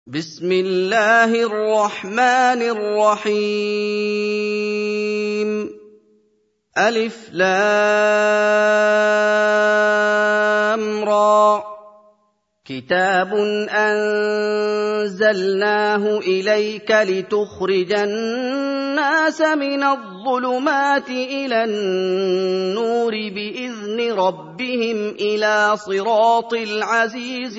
بسم الله الرحمن الرحيم ألف لام را كتاب أنزلناه إليك لتخرج الناس من الظلمات إلى النور بإذن ربهم إلى صراط العزيز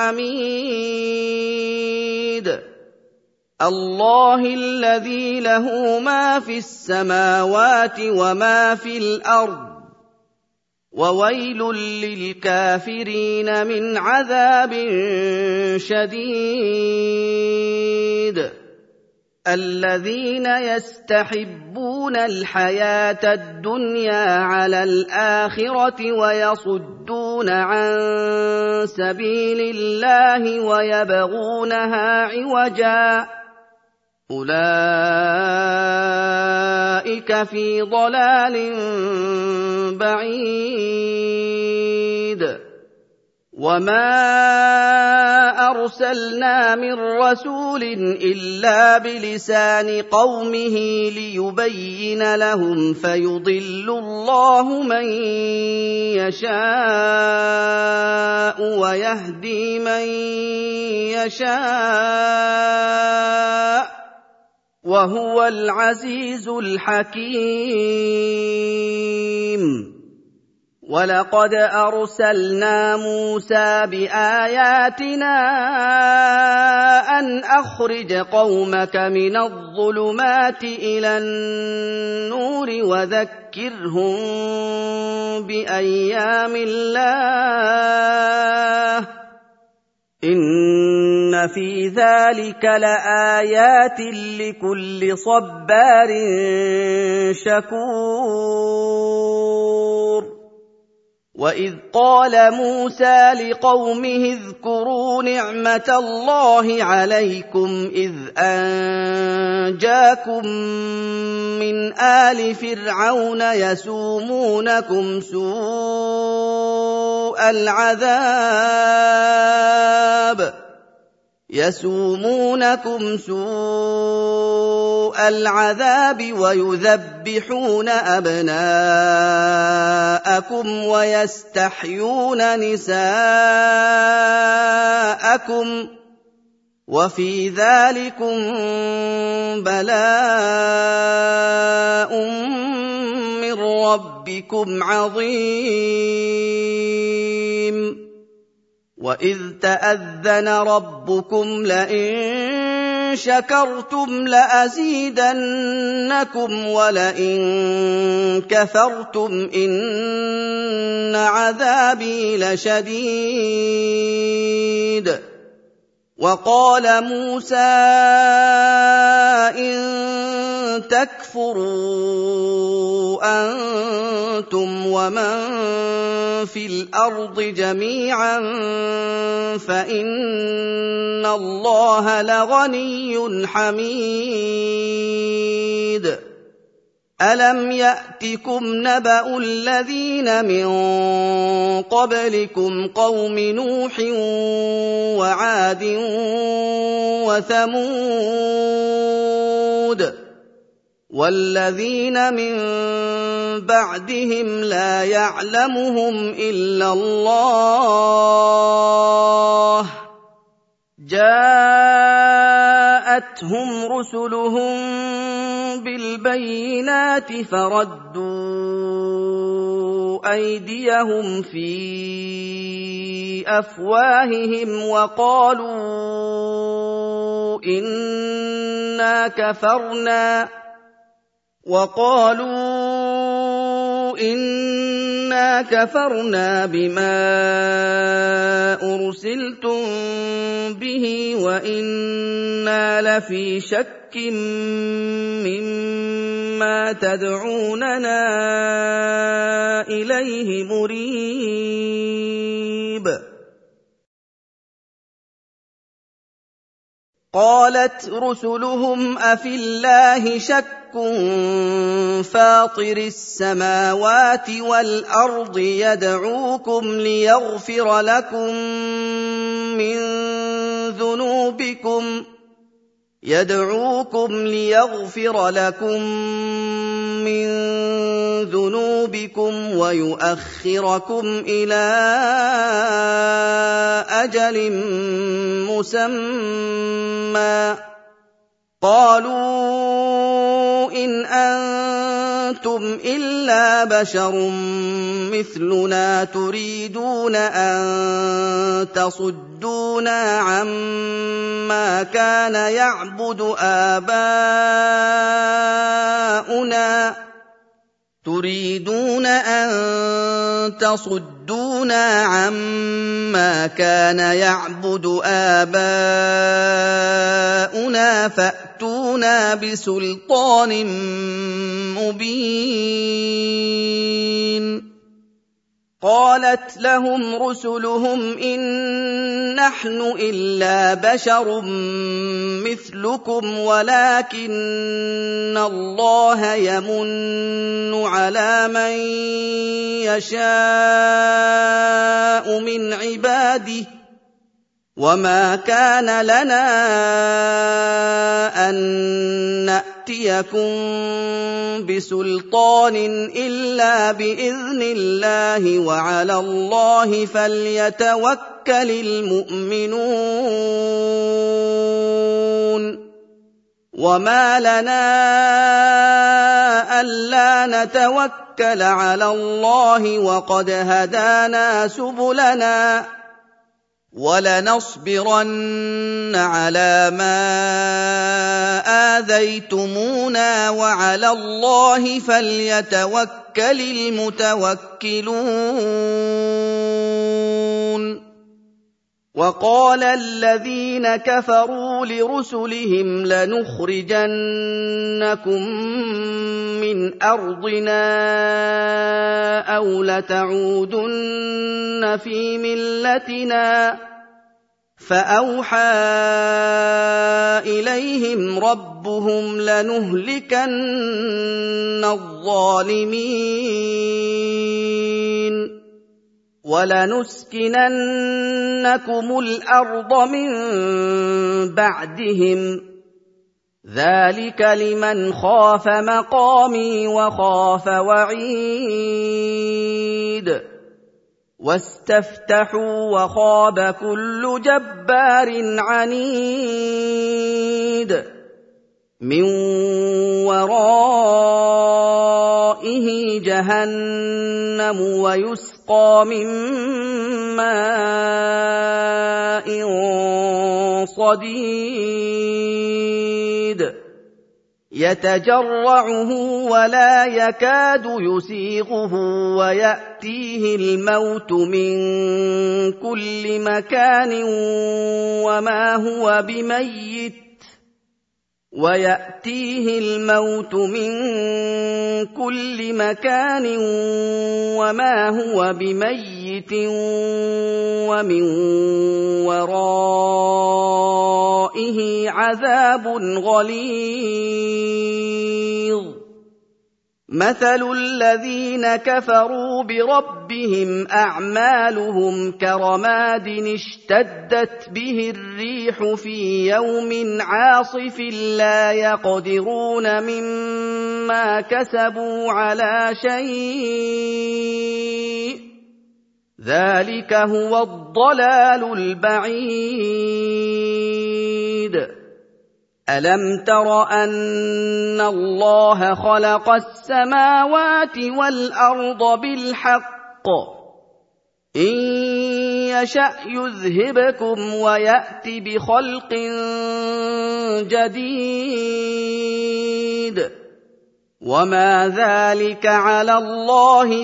الحميد الله الذي له ما في السماوات وما في الأرض وويل للكافرين من عذاب شديد الذين يستحبون الحياة الدنيا على الآخرة ويصدون عن سبيل الله ويبغونها عوجا أولئك في ضلال بعيد وما أرسلنا من رسول إلا بلسان قومه ليبين لهم فيضل الله من يشاء ويهدي من يشاء وهو العزيز الحكيم ولقد أرسلنا موسى بآياتنا أن أخرج قومك من الظلمات إلى النور وذكرهم بأيام الله إن في ذلك لآيات لكل صبار شكور وإذ قال موسى لقومه اذكروا نعمة الله عليكم إذ أنجاكم من آل فرعون يسومونكم سوء العذاب ويذبحون أبناءكم ويستحيون نساءكم وفي ذلكم بلاء من ربكم عظيم وإذ تأذن ربكم لئن شكرتم لأزيدنكم ولئن كفرتم إن عذابي لشديد وقال موسى إن تكفروا أنتم ومن في الأرض جميعا فإن الله لغني حميد ألم يأتكم نبأ الذين من قبلكم قوم نوح وعاد وثمود والذين من بعدهم لا يعلمهم إلا الله جاءتهم رسلهم بالبينات فردوا أيديهم في أفواههم وقالوا إنا كفرنا بما أرسلتم به وإنا لفي شك مما تدعوننا إليه مريب قالت رسلهم أفي الله شك فاطر السماوات والأرض يدعوكم ليغفر لكم من يدعوكم ليغفر لكم من ذنوبكم ويؤخركم إلى أجل مسمى قالوا إن أنتم إلا بشر مثلنا تريدون أن تصدونا عما كان يعبد آباؤنا فأتونا بسلطان مبين قالت لهم رسلهم إن نحن إلا بشر مثلكم ولكن الله يمن على من يشاء من عباده وما كان لنا أن نأتيكم بسلطان إلا بإذن الله وعلى الله فليتوكل المؤمنون وما لنا ألا نتوكل على الله وقد هدانا سبلنا ولنصبرن على ما آذيتمونا وعلى الله فليتوكل المتوكلون وقال الذين كفروا لرسلهم لنخرجنكم من أرضنا أو لتعودن في ملتنا فأوحى إليهم ربهم لنهلكن الظالمين ولنسكننكم الأرض من بعدهم ذلك لمن خاف مقامي وخاف وعيد واستفتحوا وخاب كل جبار عنيد من ورائه جهنم ويسقى من ماء صديد يتجرعه ولا يكاد يسيغه ويأتيه الموت من كل مكان وما هو بميت ومن ورائه عذاب غليظ مثل الذين كفروا بربهم أعمالهم كرماد اشتدت به الريح في يوم عاصف لا يقدرون مما كسبوا على شيء ذلك هو الضلال البعيد ألم تر أن الله خلق السماوات والأرض بالحق إن يشأ يذهبكم ويأت بخلق جديد وما ذلك على الله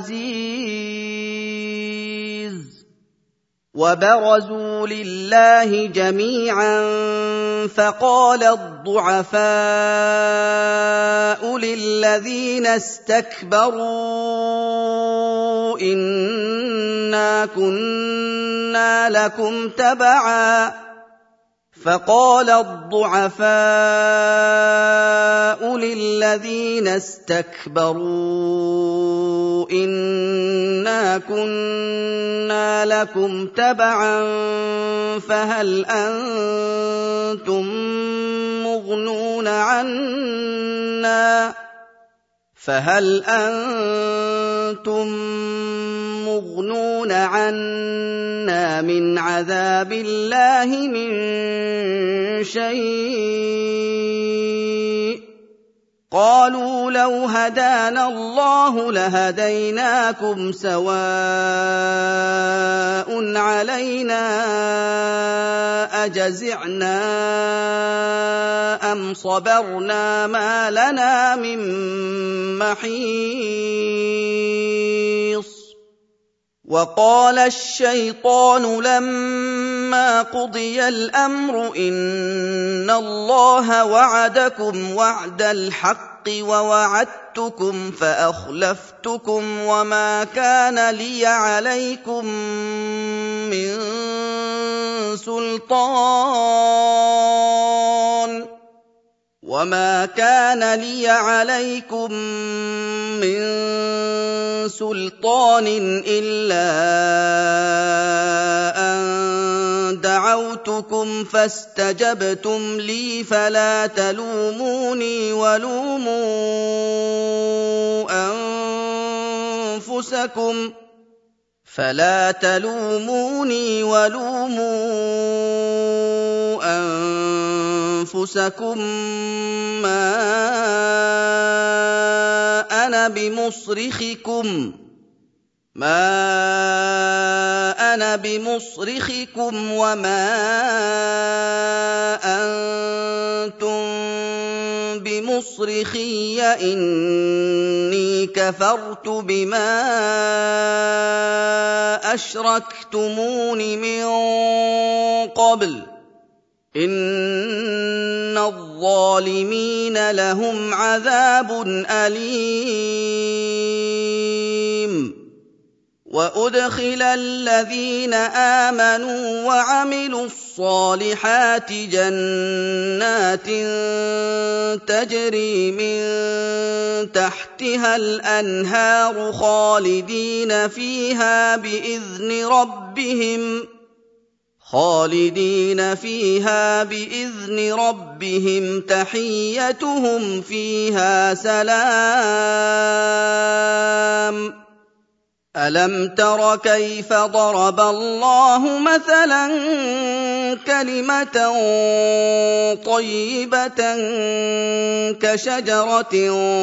بعزيز وبرزوا لله جميعا فقال الضعفاء للذين استكبروا إنا كنا لكم تبعا إِنَّا كُنَّا لَكُمْ تَبَعًا فَهَلْ أَنتُم مُّغْنُونَ عَنَّا مِنْ عَذَابِ اللَّهِ مِن شَيْءٍ ۚ قَالُوا لَوْ هَدَانَا اللَّهُ لَهَدَيْنَاكُمْ سَوَاءٌ عَلَيْنَا أَجَزِعْنَا أَمْ صَبَرْنَا مَا لَنَا مِن مَّحِيصٍ وَقَالَ الشَّيْطَانُ لَمَّا قُضِيَ الْأَمْرُ إِنَّ اللَّهَ وَعَدَكُمْ وَعْدَ الْحَقِّ وَوَعَدتُّكُمْ فَأَخْلَفْتُكُمْ وَمَا كَانَ لِيَ عَلَيْكُم مِّن سُلْطَانٍ إِلَّا أَن دَعَوْتُكُمْ فَاسْتَجَبْتُمْ لِي فَلَا تَلُومُونِي وَلُومُوا أَنفُسَكُم مَّا أَنَا بِمُصْرِخِكُمْ وَمَا أَنتُم بِمُصْرِخِيَّ ۖ إِنِّي كَفَرْتُ بِمَا أَشْرَكْتُمُونِ مِن قَبْلُ ۗ إِنَّ الظَّالِمِينَ لَهُمْ عَذَابٌ أَلِيمٌ وَأُدْخِلَ الَّذِينَ آمَنُوا وَعَمِلُوا الصَّالِحَاتِ جَنَّاتٍ تَجْرِي مِن تَحْتِهَا الْأَنْهَارُ خَالِدِينَ فِيهَا بِإِذْنِ رَبِّهِمْ تَحِيَّتُهُمْ فِيهَا سَلَامٌ أَلَمْ تَرَ كَيْفَ ضَرَبَ اللَّهُ مَثَلًا كَلِمَةً طَيِّبَةً كَشَجَرَةٍ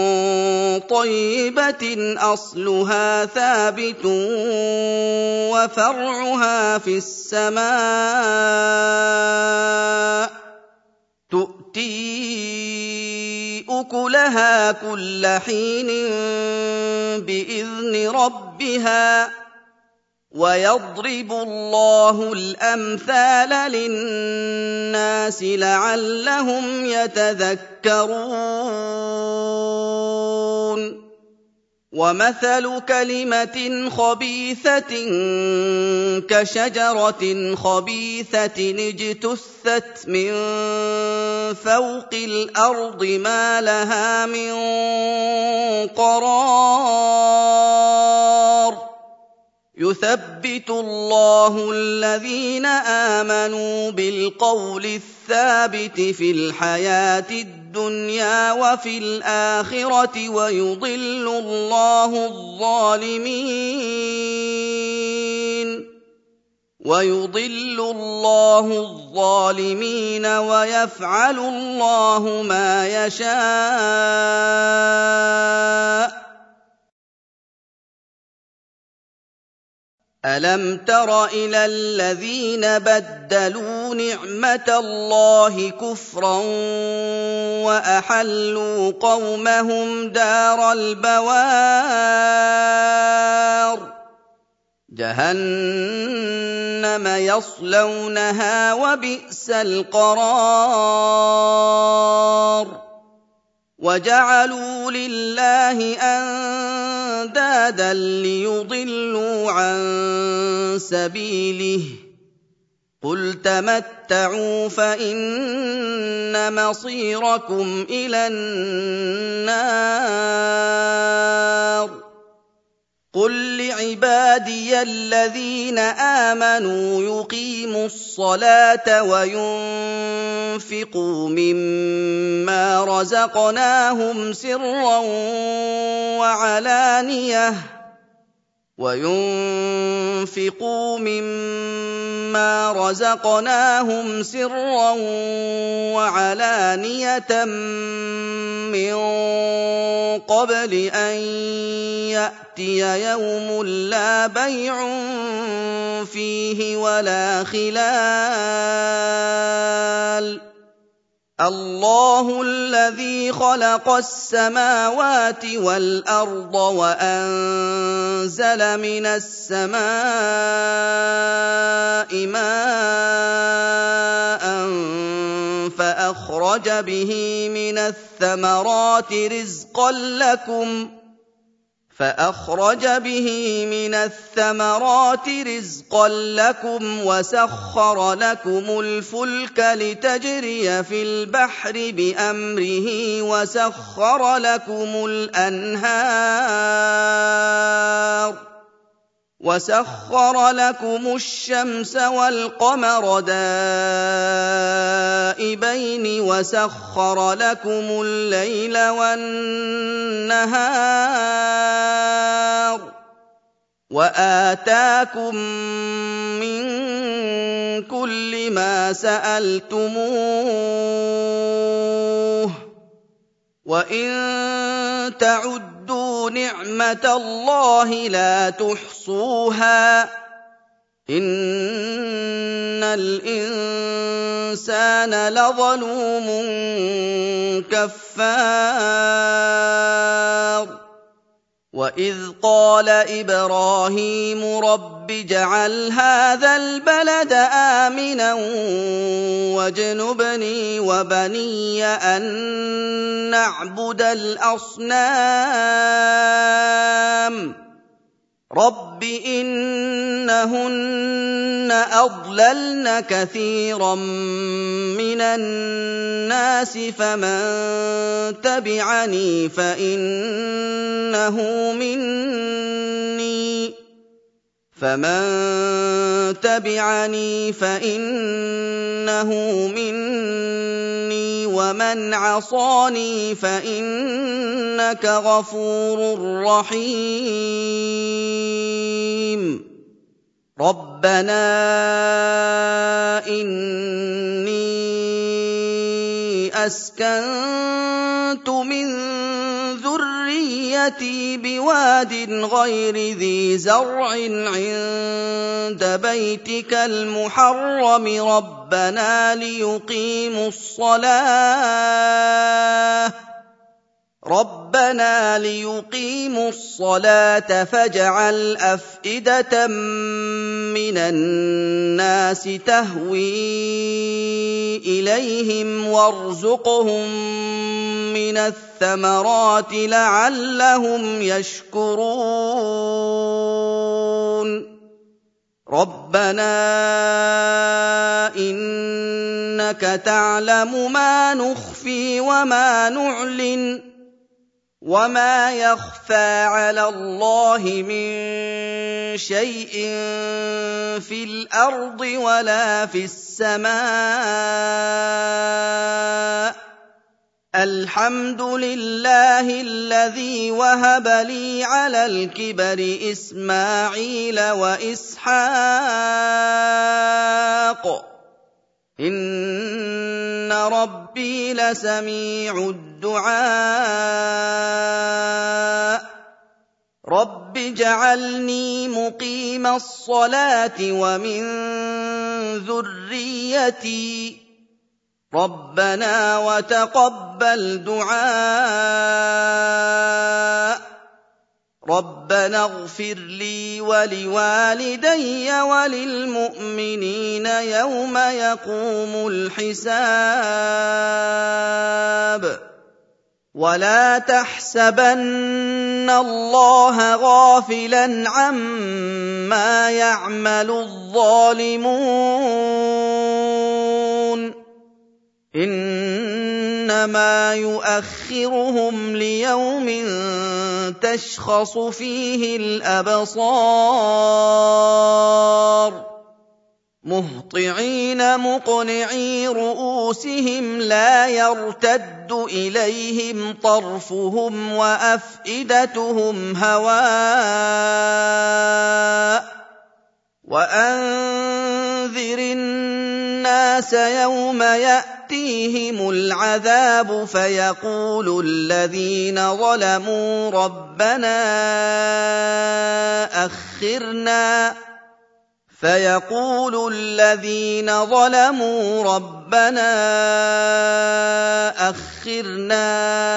طَيِّبَةٍ أَصْلُهَا ثَابِتٌ وَفَرْعُهَا فِي السَّمَاءِ تُؤْتِي أُكُلَهَا كُلَّ حِينٍ بِإِذْنِ رَبِّهَا ۗ وَيَضْرِبُ اللَّهُ الْأَمْثَالَ لِلنَّاسِ لَعَلَّهُمْ يَتَذَكَّرُونَ وَمَثَلُ كَلِمَةٍ خَبِيثَةٍ كَشَجَرَةٍ خَبِيثَةٍ اجْتُثَّتْ مِن فَوْقِ الْأَرْضِ مَا لَهَا مِن قَرَارٍ يُثَبِّتُ اللَّهُ الَّذِينَ آمَنُوا بِالْقَوْلِ الثَّابِتِ فِي الْحَيَاةِ الدُّنْيَا وَفِي الْآخِرَةِ وَيُضِلُّ اللَّهُ الظَّالِمِينَ وَيَفْعَلُ اللَّهُ مَا يَشَاءُ أَلَمْ تَرَ إِلَى الَّذِينَ بَدَّلُوا نِعْمَةَ اللَّهِ كُفْرًا وَأَحَلُّوا قَوْمَهُمْ دَارَ الْبَوَارِ جَهَنَّمَ يَصْلَوْنَهَا ۖ وَبِئْسَ الْقَرَارُ وَجَعَلُوا لِلَّهِ أَندَادًا لِّيُضِلُّوا عَن سَبِيلِهِ ۗ قُلْ تَمَتَّعُوا فَإِنَّ مَصِيرَكُمْ إِلَى النَّارِ قُل لِّعِبَادِيَ الَّذِينَ آمَنُوا يُقِيمُوا الصَّلَاةَ وَيُنفِقُوا مِمَّا رَزَقْنَاهُمْ سِرًّا وَعَلَانِيَةً مِّن قَبْلِ أَن يَأْتِيَ يَوْمٌ لَّا بَيْعٌ فِيهِ وَلَا خِلَالٌ اللَّهُ الَّذِي خَلَقَ السَّمَاوَاتِ وَالْأَرْضَ وَأَنزَلَ مِنَ السَّمَاءِ مَاءً فَأَخْرَجَ بِهِ مِنَ الثَّمَرَاتِ رِزْقًا لَّكُمْ وَسَخَّرَ لَكُمُ الْفُلْكَ لِتَجْرِيَ فِي الْبَحْرِ بِأَمْرِهِ وَسَخَّرَ لَكُمُ الشَّمْسَ وَالْقَمَرَ دَائِبَيْنِ وَسَخَّرَ لَكُمُ اللَّيْلَ وَالنَّهَارَ وَآتَاكُم مِّن كُلِّ مَا سَأَلْتُمُوهُ ۚ وَإِن تَعُدُّوا نِعْمَةَ اللَّهِ لَا تُحْصُوهَا ۗ إِنَّ الْإِنسَانَ لَظَلُومٌ كَفَّارٌ وَإِذْ قَالَ إِبْرَاهِيمُ رَبِّ اجْعَلْ هَٰذَا الْبَلَدَ آمِنًا وَاجْنُبْنِي وَبَنِيَّ أَن نَّعْبُدَ الْأَصْنَامَ رَبِّ إِنَّهُنَّ أَضْلَلْنَ كَثِيرًا مِّنَ النَّاسِ فَمَن تَبِعَنِي فَإِنَّهُ مِنِّي وَمَنْ عَصَانِي فَإِنَّكَ غَفُورٌ رَّحِيمٌ رَبَّنَا إِنِّي أَسْكَنتُ مِن ذُرِّيَّتِي بِوَادٍ غَيْرِ ذِي زَرْعٍ عِندَ بَيْتِكَ الْمُحَرَّمِ رَبَّنَا لِيُقِيمُوا الصَّلَاةَ فَاجْعَلْ أَفْئِدَةً مِّنَ النَّاسِ تَهْوِي إِلَيْهِمْ وَارْزُقْهُم مِّنَ الثَّمَرَاتِ لَعَلَّهُمْ يَشْكُرُونَ رَبَّنَا إِنَّكَ تَعْلَمُ مَا نُخْفِي وَمَا نُعْلِنُ وَمَا يَخْفَىٰ عَلَى اللَّهِ مِن شَيْءٍ فِي الْأَرْضِ وَلَا فِي السَّمَاءِ الْحَمْدُ لِلَّهِ الَّذِي وَهَبَ لِي عَلَى الْكِبَرِ إِسْمَاعِيلَ وَإِسْحَاقَ ۚ إِنَّ رَبِّي لَسَمِيعُ الدُّعَاءِ رَبِّ اجْعَلْنِي مُقِيمَ الصَّلَاةِ وَمِن ذُرِّيَّتِي رَبَّنَا وَتَقَبَّلْ دُعَاءِ رَبَّنَا اغْفِرْ لِي وَلِوَالِدَيَّ وَلِلْمُؤْمِنِينَ يَوْمَ يَقُومُ الْحِسَابُ وَلَا تَحْسَبَنَّ اللَّهَ غَافِلًا عَمَّا يَعْمَلُ الظَّالِمُونَ إِنَّمَا يُؤَخِّرُهُمْ لِيَوْمٍ تَشْخَصُ فِيهِ الْأَبْصَارُ مُهْطِعِينَ مُقْنِعِي رُءُوسِهِمْ لَا يَرْتَدُّ إِلَيْهِمْ طَرْفُهُمْ وَأَفْئِدَتُهُمْ هَوَاءٌ وَأَنذِرِ النَّاسَ يَوْمَ يَأْتِيهِمُ الْعَذَابُ فَيَقُولُ الَّذِينَ ظَلَمُوا رَبَّنَا أَخِّرْنَا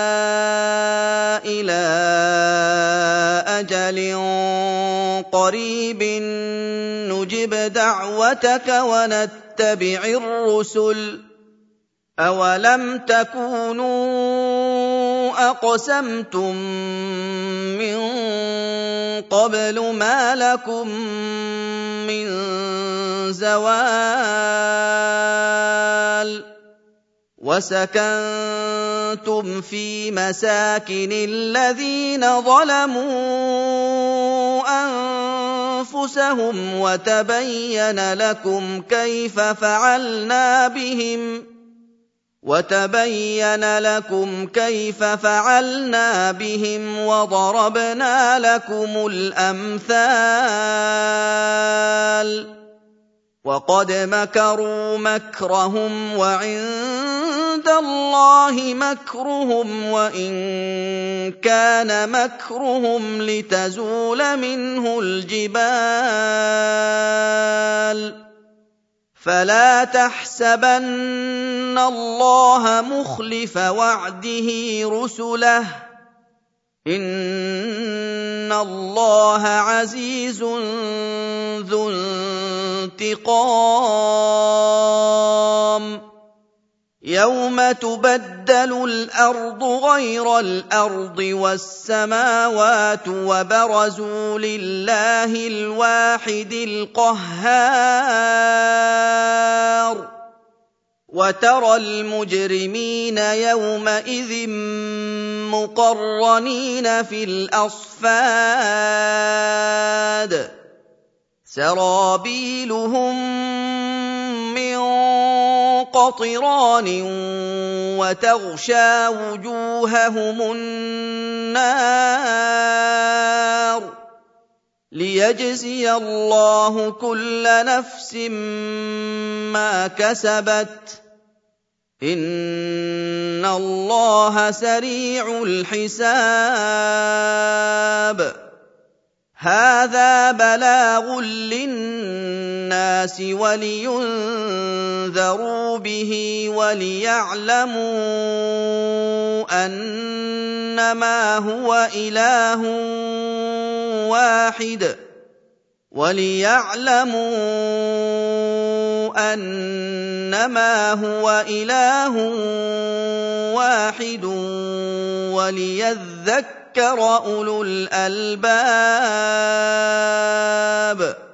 إِلَىٰ أَجَلٍ قَرِيبٍ نُّجِبْ دَعْوَتَكَ وَنَتَّبِعِ الرُّسُلَ ۗ أَوَلَمْ تَكُونُوا أَقْسَمْتُم مِّن قَبْلُ مَا لَكُم مِّن زَوَالٍ وَسَكَنتُمْ فِي مَسَاكِنِ الَّذِينَ ظَلَمُوا أَنفُسَهُمْ وَتَبَيَّنَ لَكُمْ كَيْفَ فَعَلْنَا بِهِمْ وَضَرَبْنَا لَكُمُ الْأَمْثَالَ وَقَدْ مَكَرُوا مَكْرَهُمْ وَعِندَ اللَّهِ مَكْرُهُمْ وَإِن كَانَ مَكْرُهُمْ لِتَزُولَ مِنْهُ الْجِبَالُ فَلَا تَحْسَبَنَّ اللَّهَ مُخْلِفَ وَعْدِهِ رُسُلَهُ ۗ إِنَّ اللَّهَ عَزِيزٌ ذُو انتِقَامٍ يَوْمَ تُبَدَّلُ الْأَرْضُ غَيْرَ الْأَرْضِ وَالسَّمَاوَاتُ وَبَرَزُوا لِلَّهِ الْوَاحِدِ الْقَهَّارِ وَتَرَى الْمُجْرِمِينَ يَوْمَئِذٍ مُّقَرَّنِينَ فِي الْأَصْفَادِ سَرَابِيلُهُم مِّن قَطِرَانٍ وَتَغْشَىٰ وُجُوهَهُمُ النَّارُ لِيَجْزِيَ اللَّهُ كُلَّ نَفْسٍ مَّا كَسَبَتْ ۚ إِنَّ اللَّهَ سَرِيعُ الْحِسَابِ هَٰذَا بَلَاغٌ لِّلنَّاسِ وَلِيُنذَرُوا بِهِ وَلِيَعْلَمُوا أَنَّمَا هُوَ إِلَٰهٌ وَاحِدٌ وَلِيَذَّكَّرَ أُولُو الْأَلْبَابِ